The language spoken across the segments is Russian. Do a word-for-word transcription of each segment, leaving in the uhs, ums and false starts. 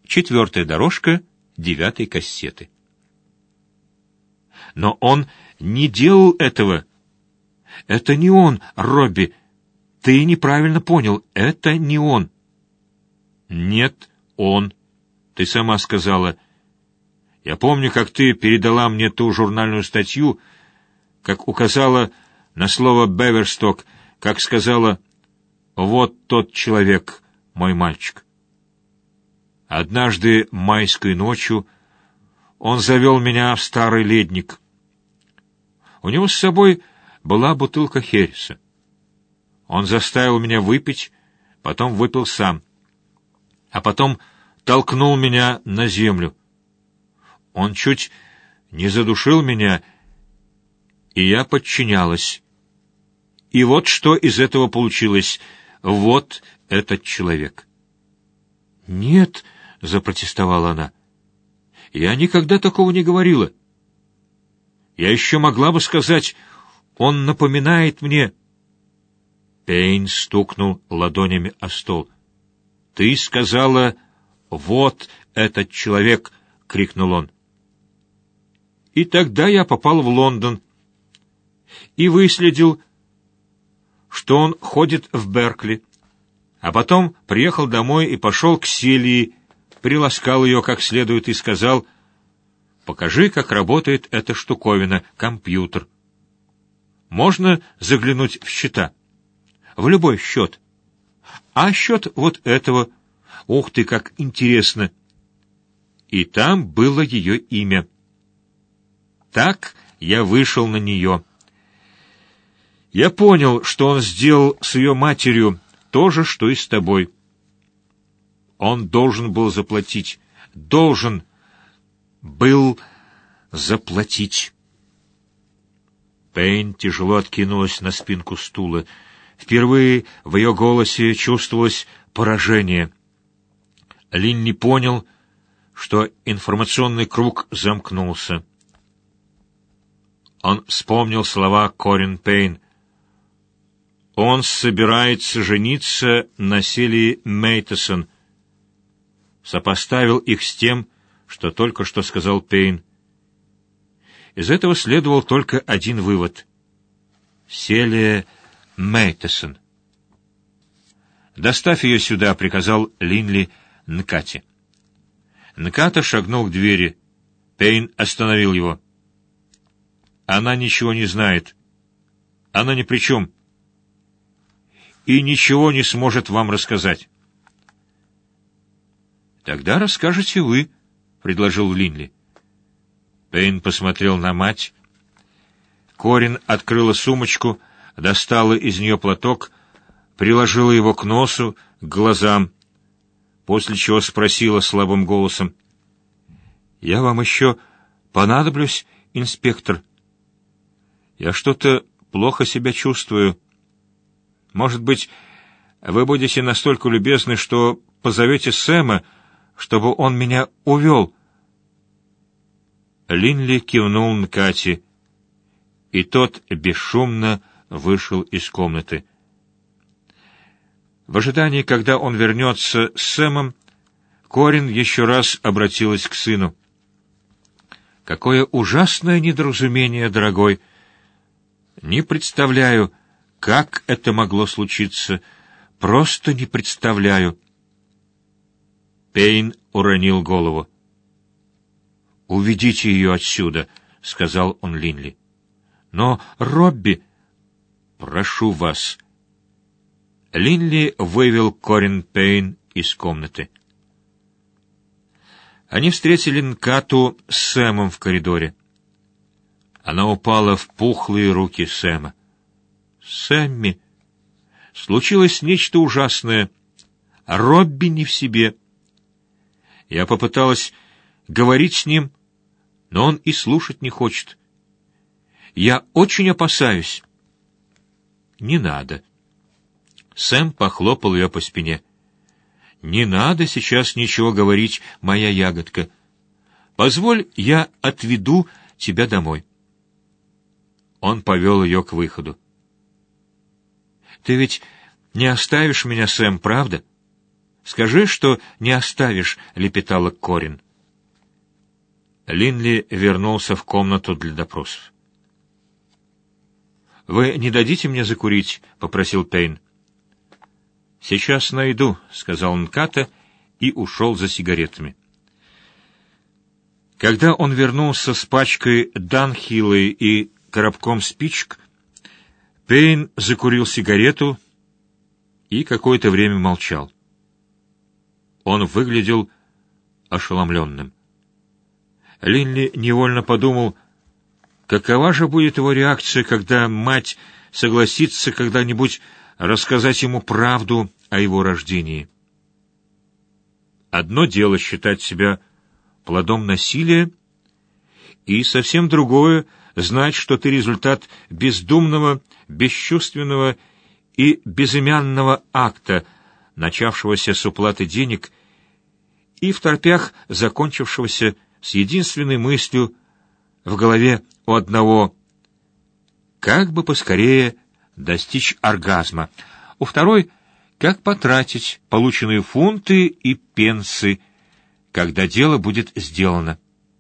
четвертая дорожка девятой кассеты. Но он не делал этого. Это не он, Робби. Ты неправильно понял. Это не он. Нет, он. Ты сама сказала. Я помню, как ты передала мне ту журнальную статью, как указала на слово «Беверсток», как сказала «Вот тот человек, мой мальчик». Однажды майской ночью он завел меня в старый ледник. У него с собой была бутылка хереса. Он заставил меня выпить, потом выпил сам, а потом толкнул меня на землю. Он чуть не задушил меня, и я подчинялась. И вот что из этого получилось. Вот этот человек. «Нет», — запротестовала она, — «я никогда такого не говорила. Я еще могла бы сказать, он напоминает мне...» Пейн стукнул ладонями о стол. «Ты сказала, вот этот человек!» — крикнул он. И тогда я попал в Лондон и выследил, что он ходит в Беркли, а потом приехал домой и пошел к Селии, приласкал ее как следует и сказал: «Покажи, как работает эта штуковина, компьютер. Можно заглянуть в счета, в любой счет. А счет вот этого, ух ты, как интересно!» И там было ее имя. Так я вышел на нее. Я понял, что он сделал с ее матерью то же, что и с тобой. Он должен был заплатить. Должен был заплатить. Пейн тяжело откинулась на спинку стула. Впервые в ее голосе чувствовалось поражение. Лин не понял, что информационный круг замкнулся. Он вспомнил слова Корин Пейн. Он собирается жениться на Селии Мейтесон. Сопоставил их с тем, что только что сказал Пейн. Из этого следовал только один вывод. Селия Мейтесон. «Доставь ее сюда», — приказал Линли Нкате. Нката шагнул к двери. Пейн остановил его. «Она ничего не знает. Она ни при чем. И ничего не сможет вам рассказать». «Тогда расскажете вы», — предложил Линли. Пейн посмотрел на мать. Корин открыла сумочку, достала из нее платок, приложила его к носу, к глазам, после чего спросила слабым голосом: «Я вам еще понадоблюсь, инспектор? Я что-то плохо себя чувствую. Может быть, вы будете настолько любезны, что позовете Сэма, чтобы он меня увел?» Линли кивнул Нкате, и тот бесшумно вышел из комнаты. В ожидании, когда он вернется с Сэмом, Корин еще раз обратилась к сыну. «Какое ужасное недоразумение, дорогой! Не представляю, как это могло случиться. Просто не представляю». Пейн уронил голову. «Уведите ее отсюда», — сказал он Линли. «Но, Робби...» «Прошу вас». Линли вывел Корин Пейн из комнаты. Они встретили Нкату с Сэмом в коридоре. Она упала в пухлые руки Сэма. «Сэмми, случилось нечто ужасное. Робби не в себе. Я попыталась говорить с ним, но он и слушать не хочет. Я очень опасаюсь». «Не надо». Сэм похлопал ее по спине. «Не надо сейчас ничего говорить, моя ягодка. Позволь, я отведу тебя домой». Он повел ее к выходу. «Ты ведь не оставишь меня, Сэм, правда? Скажи, что не оставишь, — лепетала Корин. Линли вернулся в комнату для допросов. «Вы не дадите мне закурить?» — попросил Пейн. «Сейчас найду», — сказал Нката и ушел за сигаретами. Когда он вернулся с пачкой Данхиллы и коробком спичек, Пейн закурил сигарету и какое-то время молчал. Он выглядел ошеломленным. Линли невольно подумал, какова же будет его реакция, когда мать согласится когда-нибудь рассказать ему правду о его рождении. Одно дело считать себя плодом насилия, и совсем другое — знать, что ты результат бездумного, бесчувственного и безымянного акта, начавшегося с уплаты денег и вторпях закончившегося с единственной мыслью в голове у одного — как бы поскорее достичь оргазма, у второй — как потратить полученные фунты и пенсы, когда дело будет сделано.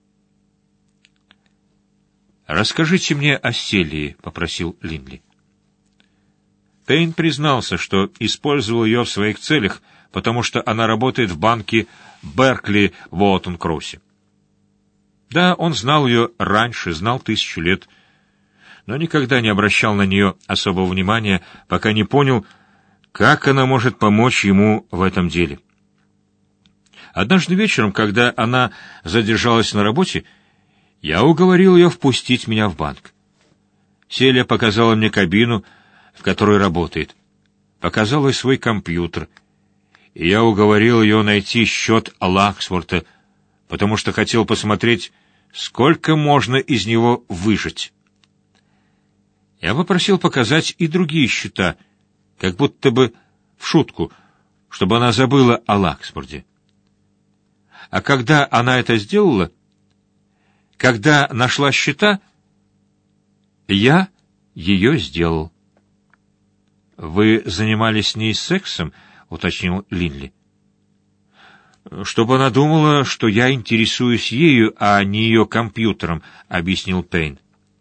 «Расскажите мне о Селии», — попросил Линли. Пейн признался, что использовал ее в своих целях, потому что она работает в банке Беркли в Уоттон-Кроссе. Да, он знал ее раньше, знал тысячу лет, но никогда не обращал на нее особого внимания, пока не понял, как она может помочь ему в этом деле. Однажды вечером, когда она задержалась на работе, я уговорил ее впустить меня в банк. Селия показала мне кабину, в которой работает, показала ей свой компьютер, и я уговорил ее найти счет Лаксворта, потому что хотел посмотреть, сколько можно из него выжать. Я попросил показать и другие счета, как будто бы в шутку, чтобы она забыла о Лаксфорде. А когда она это сделала, когда нашла счета, я ее сделал. «Вы занимались с ней сексом?» — уточнил Линли. «Чтобы она думала, что я интересуюсь ею, а не ее компьютером», — объяснил Пейн.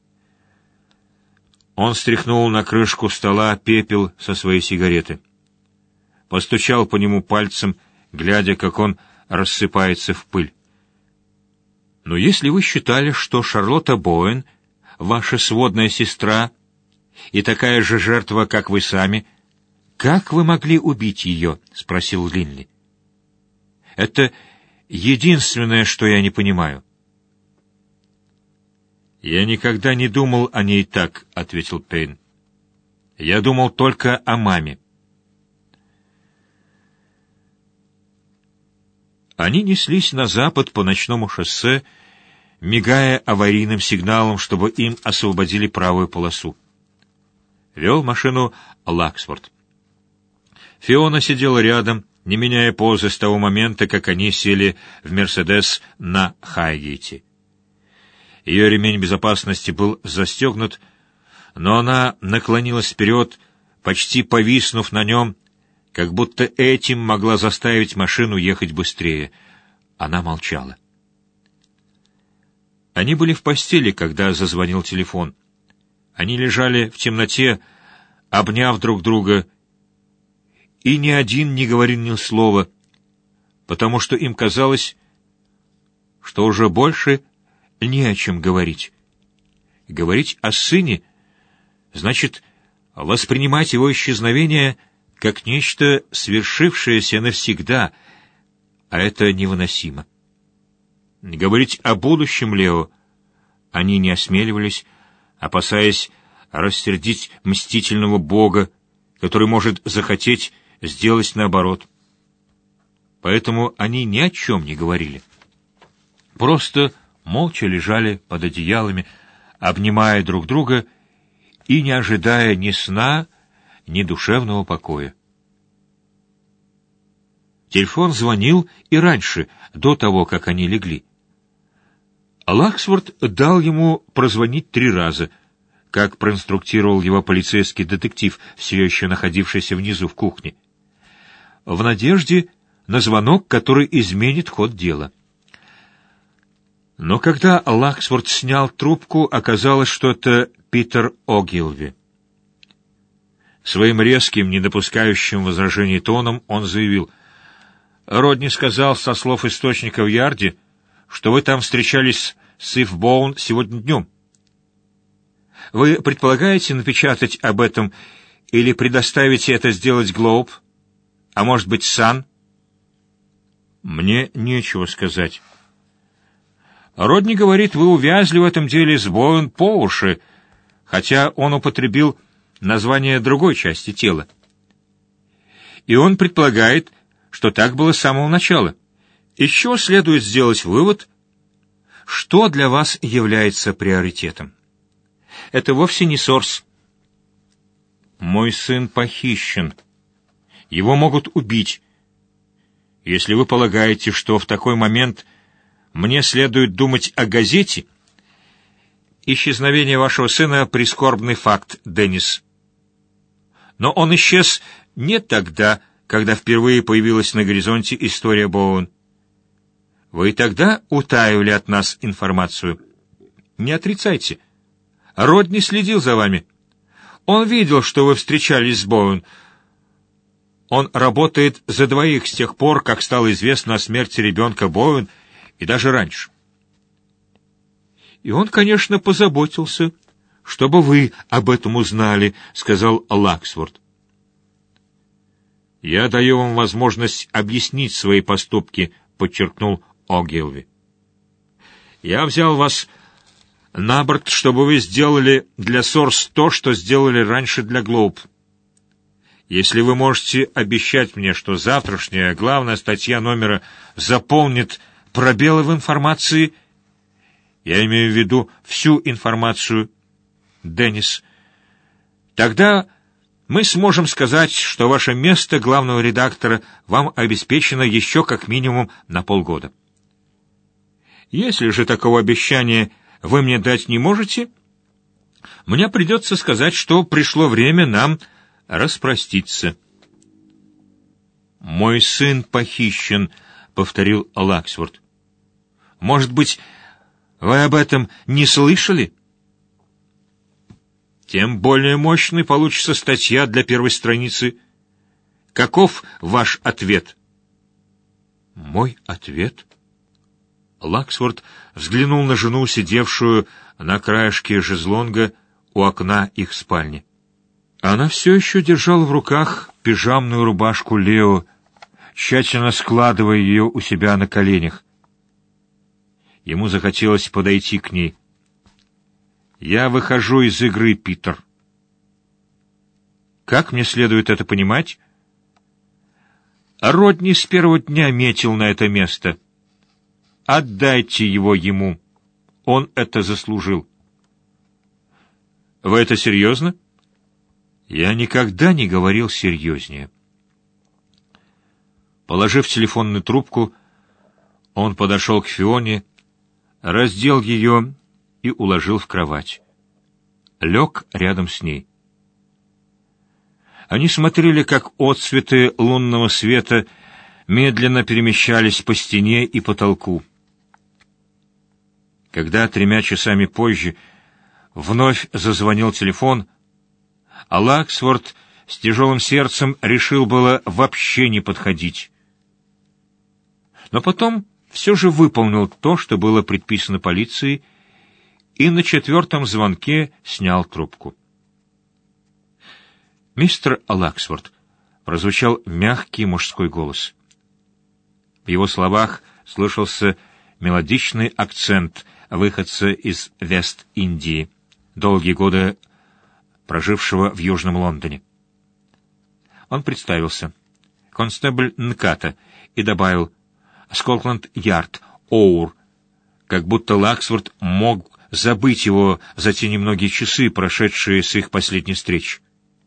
Он стряхнул на крышку стола пепел со своей сигареты. Постучал по нему пальцем, глядя, как он рассыпается в пыль. «Но если вы считали, что Шарлотта Боуэн, ваша сводная сестра, и такая же жертва, как вы сами, как вы могли убить ее?» — спросил Линли. «Это единственное, что я не понимаю». «Я никогда не думал о ней так», — ответил Пейн. «Я думал только о маме». Они неслись на запад по ночному шоссе, мигая аварийным сигналом, чтобы им освободили правую полосу. Вел машину Лаксфорд. Фиона сидела рядом, не меняя позы с того момента, как они сели в «Мерседес» на Хайгейте. Ее ремень безопасности был застегнут, но она наклонилась вперед, почти повиснув на нем, как будто этим могла заставить машину ехать быстрее. Она молчала. Они были в постели, когда зазвонил телефон. Они лежали в темноте, обняв друг друга, и ни один не говорил ни слова, потому что им казалось, что уже больше не о чем говорить. Говорить о сыне значит воспринимать его исчезновение как нечто свершившееся навсегда, а это невыносимо. Говорить о будущем Лео они не осмеливались, опасаясь рассердить мстительного Бога, который может захотеть сделать наоборот. Поэтому они ни о чем не говорили. Просто молча лежали под одеялами, обнимая друг друга и не ожидая ни сна, ни душевного покоя. Телефон звонил и раньше, до того, как они легли. Лаксворт дал ему прозвонить три раза, как проинструктировал его полицейский детектив, все еще находившийся внизу в кухне, в надежде на звонок, который изменит ход дела. Но когда Лаксворт снял трубку, оказалось, что это Питер Огилви. Своим резким, не допускающим возражений тоном он заявил: «Родни сказал со слов источника в Ярде, что вы там встречались с Ив Боун сегодня днем. Вы предполагаете напечатать об этом или предоставите это сделать Глоуб, а может быть Сан?» «Мне нечего сказать». «Родни говорит, вы увязли в этом деле с Боун по уши, хотя он употребил название другой части тела. И он предполагает, что так было с самого начала. Из чего следует сделать вывод, что для вас является приоритетом. Это вовсе не Сорс. Мой сын похищен. Его могут убить. Если вы полагаете, что в такой момент мне следует думать о газете, исчезновение вашего сына — прискорбный факт, Деннис. Но он исчез не тогда, когда впервые появилась на горизонте история Боун. Вы и тогда утаивали от нас информацию. Не отрицайте. Родни следил за вами. Он видел, что вы встречались с Боун. Он работает за двоих с тех пор, как стало известно о смерти ребенка Боун, и даже раньше. И он, конечно, позаботился, чтобы вы об этом узнали, — сказал Лаксворт. «Я даю вам возможность объяснить свои поступки», — подчеркнул Огилви. «Я взял вас на борт, чтобы вы сделали для Сорс то, что сделали раньше для Глоуб. Если вы можете обещать мне, что завтрашняя главная статья номера заполнит пробелы в информации, я имею в виду всю информацию, Деннис, тогда мы сможем сказать, что ваше место главного редактора вам обеспечено еще как минимум на полгода. Если же такого обещания вы мне дать не можете, мне придется сказать, что пришло время нам распроститься». «Мой сын похищен», — повторил Лаксворт. «Может быть, вы об этом не слышали?» «Тем более мощной получится статья для первой страницы. Каков ваш ответ?» «Мой ответ?» Лаксворт взглянул на жену, сидевшую на краешке шезлонга у окна их спальни. Она все еще держала в руках пижамную рубашку Лео, тщательно складывая ее у себя на коленях. Ему захотелось подойти к ней. «Я выхожу из игры, Питер». «Как мне следует это понимать?» «Родни с первого дня метил на это место. Отдайте его ему. Он это заслужил». «Вы это серьезно?» «Я никогда не говорил серьезнее». Положив телефонную трубку, он подошел к Фионе, раздел ее и уложил в кровать. Лег рядом с ней. Они смотрели, как отсветы лунного света медленно перемещались по стене и потолку. Когда тремя часами позже вновь зазвонил телефон, а Лаксворт с тяжелым сердцем решил было вообще не подходить. Но потом все же выполнил то, что было предписано полиции, и на четвертом звонке снял трубку. «Мистер Лаксворт», — прозвучал мягкий мужской голос. В его словах слышался мелодичный акцент выходца из Вест-Индии, долгие годы прожившего в Южном Лондоне. Он представился. Констебль Нката, и добавил «Скотланд-Ярд, Оур», как будто Лаксворт мог забыть его за те немногие часы, прошедшие с их последней встречи.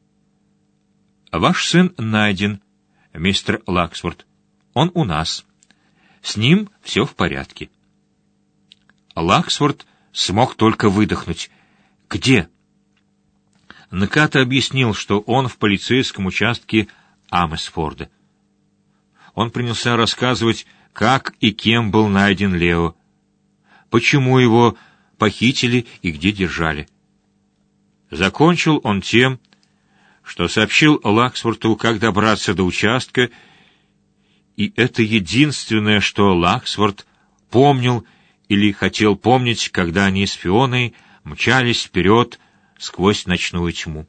«Ваш сын найден, мистер Лаксворт. Он у нас. С ним все в порядке». Лаксворт смог только выдохнуть. «Где?» Нката объяснил, что он в полицейском участке Амесфорда. он принялся рассказывать, как и кем был найден Лео, почему его похитили и где держали. Закончил он тем, что сообщил Лаксворту, как добраться до участка, и это единственное, что Лаксворт помнил или хотел помнить, когда они с Фионой мчались вперед сквозь ночную тьму.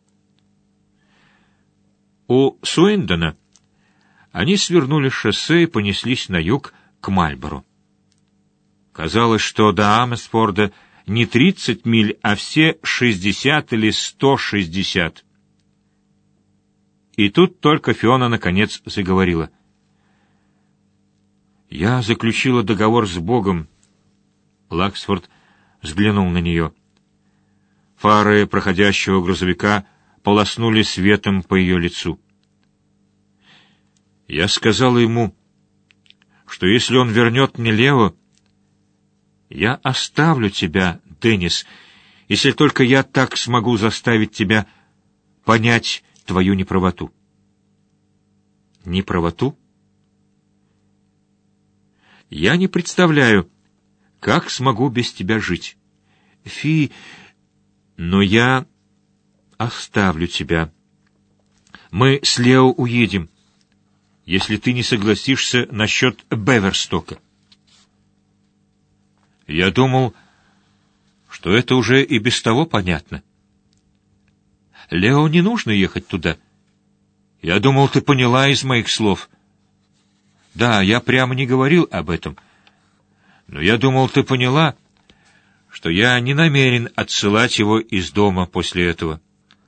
У Суиндона они свернули с шоссе и понеслись на юг к Мальборо. Казалось, что до Амесфорда не тридцать миль, а все шестьдесят или сто шестьдесят. И тут только Фиона наконец заговорила. «Я заключила договор с Богом». Лаксфорд взглянул на нее. Фары проходящего грузовика полоснули светом по ее лицу. «Я сказала ему, что если он вернет мне Лео, я оставлю тебя, Деннис, если только я так смогу заставить тебя понять твою неправоту». «Неправоту?» «Я не представляю, как смогу без тебя жить. Фи, но я оставлю тебя. Мы с Лео уедем, если ты не согласишься насчет Беверстока». «Я думал, что это уже и без того понятно. Лео не нужно ехать туда. Я думал, ты поняла из моих слов. Да, я прямо не говорил об этом. Но я думал, ты поняла, что я не намерен отсылать его из дома после этого.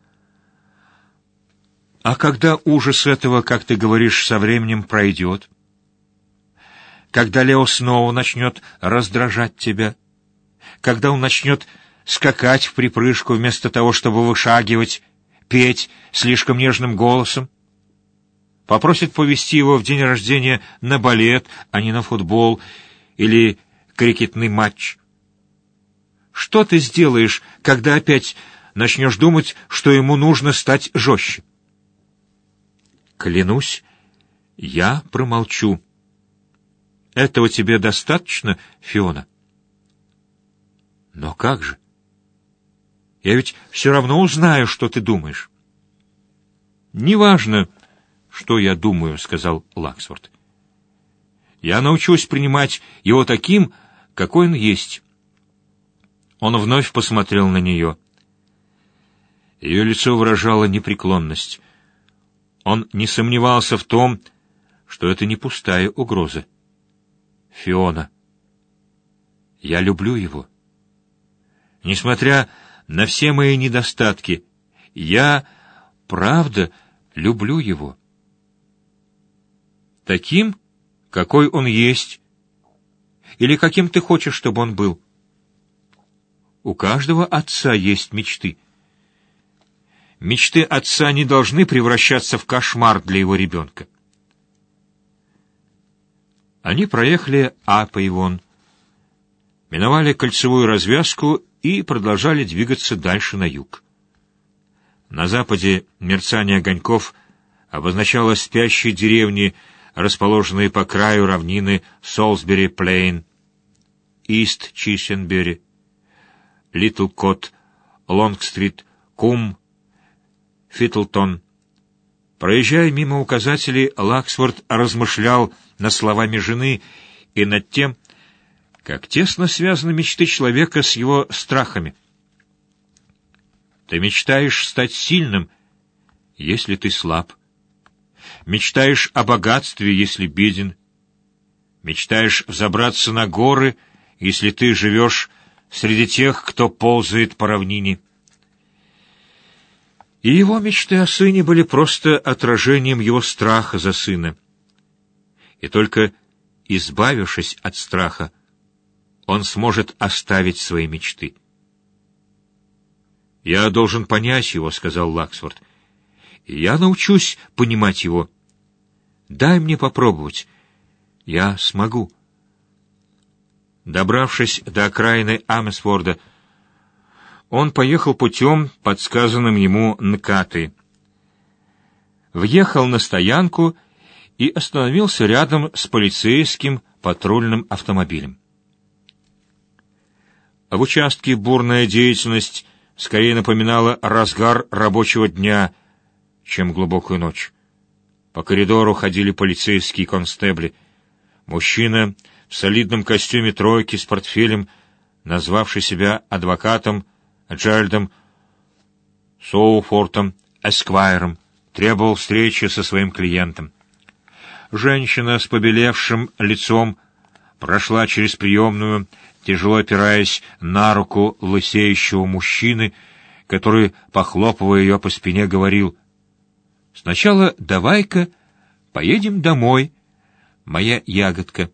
А когда ужас этого, как ты говоришь, со временем пройдет? Когда Лео снова начнет раздражать тебя? Когда он начнет скакать в припрыжку вместо того, чтобы вышагивать, петь слишком нежным голосом? Попросит повезти его в день рождения на балет, а не на футбол или крикетный матч? Что ты сделаешь, когда опять начнешь думать, что ему нужно стать жестче? Клянусь, я промолчу. Этого тебе достаточно, Фиона? Но как же? Я ведь все равно узнаю, что ты думаешь. Неважно, что я думаю, — сказал Лаксворт. Я научусь принимать его таким, какой он есть. Он вновь посмотрел на нее. Ее лицо выражало непреклонность. Он не сомневался в том, что это не пустая угроза. Фиона, я люблю его. Несмотря на все мои недостатки, я, правда, люблю его. Таким, какой он есть, или каким ты хочешь, чтобы он был. У каждого отца есть мечты. Мечты отца не должны превращаться в кошмар для его ребенка. Они проехали Апейвон, миновали кольцевую развязку и продолжали двигаться дальше на юг. На западе мерцание огоньков обозначало спящие деревни, расположенные по краю равнины Солсбери-Плейн, Ист-Чишенбери, Литл-Кот, Лонгстрит, Кум, Фитлтон. Проезжая мимо указателей, Лаксворт размышлял над словами жены и над тем, как тесно связаны мечты человека с его страхами. Ты мечтаешь стать сильным, если ты слаб. Мечтаешь о богатстве, если беден. Мечтаешь взобраться на горы, если ты живешь среди тех, кто ползает по равнине. И его мечты о сыне были просто отражением его страха за сына. И только избавившись от страха, он сможет оставить свои мечты. «Я должен понять его», — сказал Лаксворт. «Я научусь понимать его. Дай мне попробовать. Я смогу». Добравшись до окраины Амесфорда, он поехал путем, подсказанным ему Нкаты. Въехал на стоянку и остановился рядом с полицейским патрульным автомобилем. В участке бурная деятельность скорее напоминала разгар рабочего дня, чем глубокую ночь. По коридору ходили полицейские констебли. Мужчина в солидном костюме тройки с портфелем, назвавший себя адвокатом Джеральдом Соуфортом Эсквайром, требовал встречи со своим клиентом. Женщина с побелевшим лицом прошла через приемную, тяжело опираясь на руку лысеющего мужчины, который, похлопывая ее по спине, говорил: «Сначала давай-ка поедем домой, моя ягодка».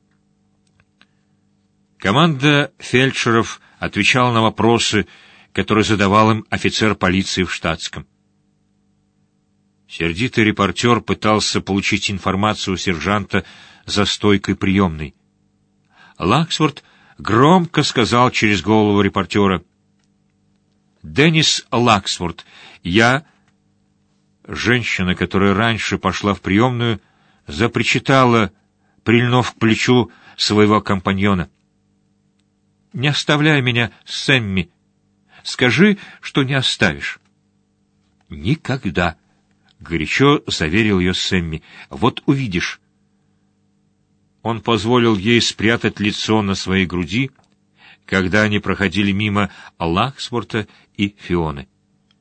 Команда фельдшеров отвечала на вопросы, которые задавал им офицер полиции в штатском. Сердитый репортер пытался получить информацию у сержанта за стойкой приемной. Лаксворт громко сказал через голову репортера: «Деннис Лаксворт, я...» Женщина, которая раньше пошла в приемную, запричитала, прильнув к плечу своего компаньона: «Не оставляй меня, Сэмми. Скажи, что не оставишь». «Никогда», — горячо заверил ее Сэмми. «Вот увидишь». Он позволил ей спрятать лицо на своей груди, когда они проходили мимо Лаксворта и Фионы.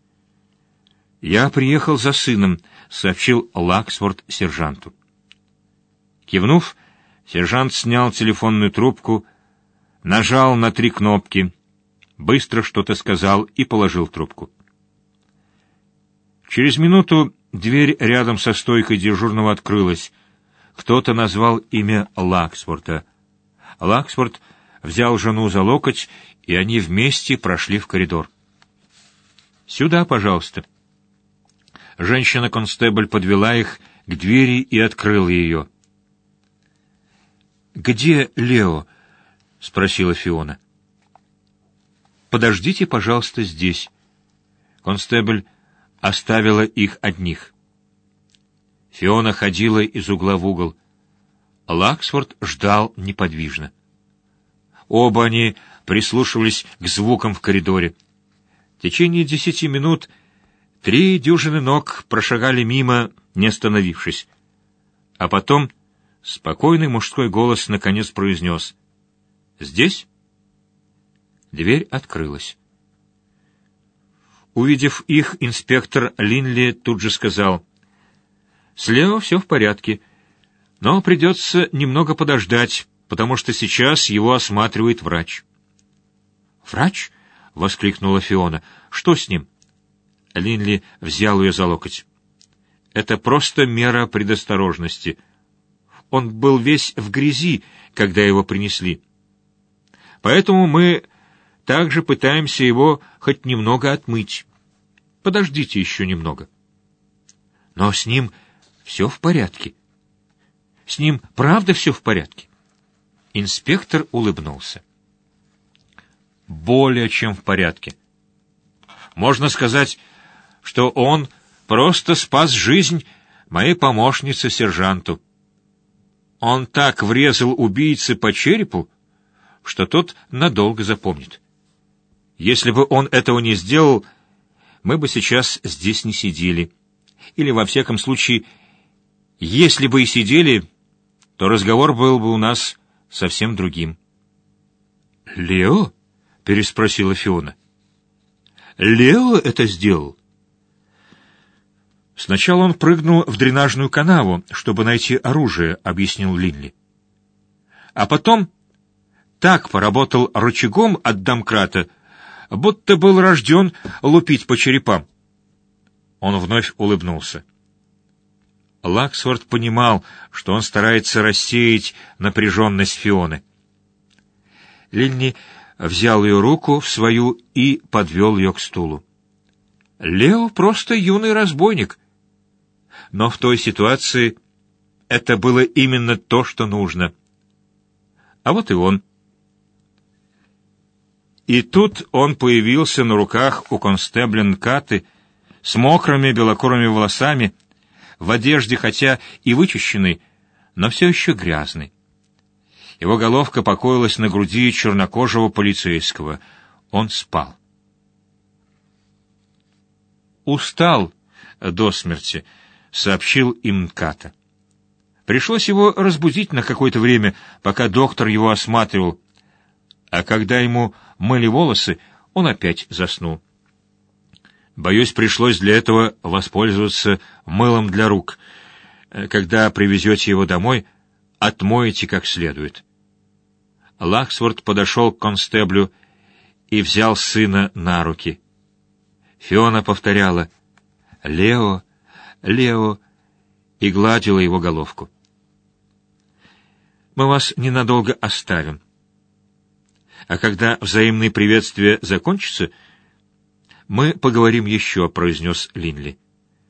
«Я приехал за сыном», — сообщил Лаксворт сержанту. Кивнув, сержант снял телефонную трубку, нажал на три кнопки, быстро что-то сказал и положил трубку. Через минуту дверь рядом со стойкой дежурного открылась. Кто-то назвал имя Лаксворта. Лаксворт взял жену за локоть, и они вместе прошли в коридор. «Сюда, пожалуйста». Женщина-констебль подвела их к двери и открыла ее. «Где Лео?» — спросила Фиона. «Подождите, пожалуйста, здесь». Констебль оставила их одних. Фиона ходила из угла в угол. Лаксворт ждал неподвижно. Оба они прислушивались к звукам в коридоре. В течение десяти минут три дюжины ног прошагали мимо, не остановившись. А потом спокойный мужской голос наконец произнес: «Здесь?» Дверь открылась. Увидев их, инспектор Линли тут же сказал: «С Лео все в порядке, но придется немного подождать, потому что сейчас его осматривает врач». «Врач?» — воскликнула Фиона. «Что с ним?» Линли взял ее за локоть. «Это просто мера предосторожности. Он был весь в грязи, когда его принесли. Поэтому мы также пытаемся его хоть немного отмыть. Подождите еще немного». «Но с ним все в порядке. С ним правда все в порядке?» Инспектор улыбнулся. «Более чем в порядке. Можно сказать, что он просто спас жизнь моей помощнице-сержанту. Он так врезал убийце по черепу, что тот надолго запомнит. Если бы он этого не сделал, мы бы сейчас здесь не сидели. Или, во всяком случае, если бы и сидели, то разговор был бы у нас совсем другим». «Лео?» — переспросила Фиона. «Лео это сделал?» «Сначала он прыгнул в дренажную канаву, чтобы найти оружие», — объяснил Линли. «А потом так поработал рычагом от домкрата, будто был рожден лупить по черепам». Он вновь улыбнулся. Лаксворт понимал, что он старается рассеять напряженность Фионы. Линли взял ее руку в свою и подвел ее к стулу. «Лео просто юный разбойник. Но в той ситуации это было именно то, что нужно. А вот и он». И тут он появился на руках у констебля Нкаты с мокрыми белокурыми волосами, в одежде, хотя и вычищенной, но все еще грязной. Его головка покоилась на груди чернокожего полицейского. Он спал. «Устал до смерти», — сообщил им Нката. Пришлось его разбудить на какое-то время, пока доктор его осматривал, а когда ему мыли волосы, он опять заснул. Боюсь, пришлось для этого воспользоваться мылом для рук. Когда привезете его домой, отмоете как следует. Лаксворт подошел к констеблю и взял сына на руки. Фиона повторяла «Лео, Лео» и гладила его головку. «Мы вас ненадолго оставим. А когда взаимные приветствия закончатся, мы поговорим еще», — произнес Линли.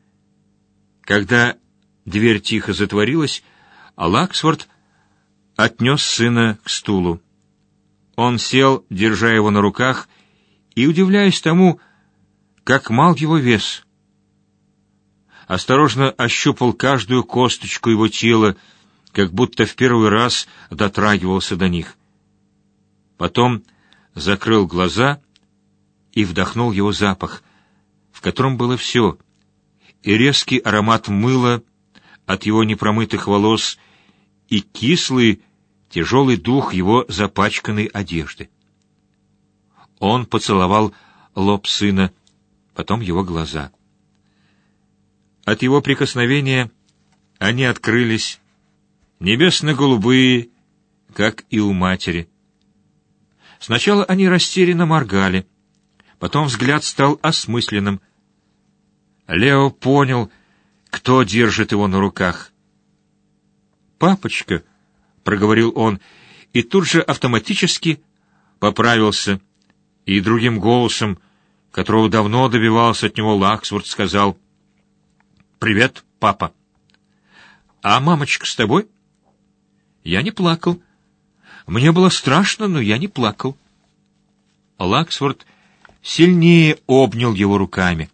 Когда дверь тихо затворилась, Лаксворт отнес сына к стулу. Он сел, держа его на руках, и удивляясь тому, как мал его вес. Осторожно ощупал каждую косточку его тела, как будто в первый раз дотрагивался до них. Потом закрыл глаза и вдохнул его запах, в котором было все, и резкий аромат мыла от его непромытых волос, и кислый, тяжелый дух его запачканной одежды. Он поцеловал лоб сына, потом его глаза. От его прикосновения они открылись, небесно-голубые, как и у матери. Сначала они растерянно моргали, потом взгляд стал осмысленным. Лео понял, кто держит его на руках. «Папочка», — проговорил он, и тут же автоматически поправился, и другим голосом, которого давно добивался от него Лаксворт, сказал «Привет, папа». «А мамочка с тобой?» «Я не плакал. Мне было страшно, но я не плакал». Лаксворт сильнее обнял его руками.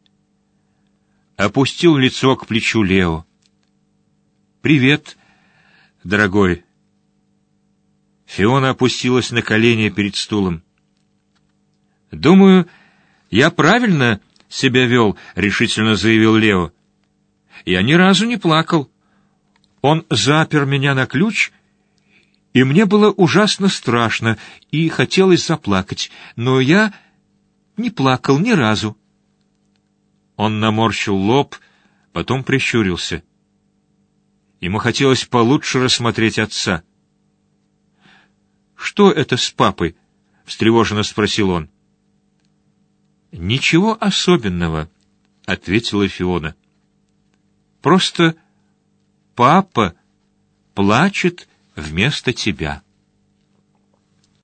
Опустил лицо к плечу Лео. «Привет, дорогой». Фиона опустилась на колени перед стулом. «Думаю, я правильно себя вел», — решительно заявил Лео. «Я ни разу не плакал. Он запер меня на ключ, и мне было ужасно страшно, и хотелось заплакать, но я не плакал ни разу». Он наморщил лоб, потом прищурился. Ему хотелось получше рассмотреть отца. «Что это с папой?» — встревоженно спросил он. «Ничего особенного», — ответила Фиона. «Просто папа плачет вместо тебя».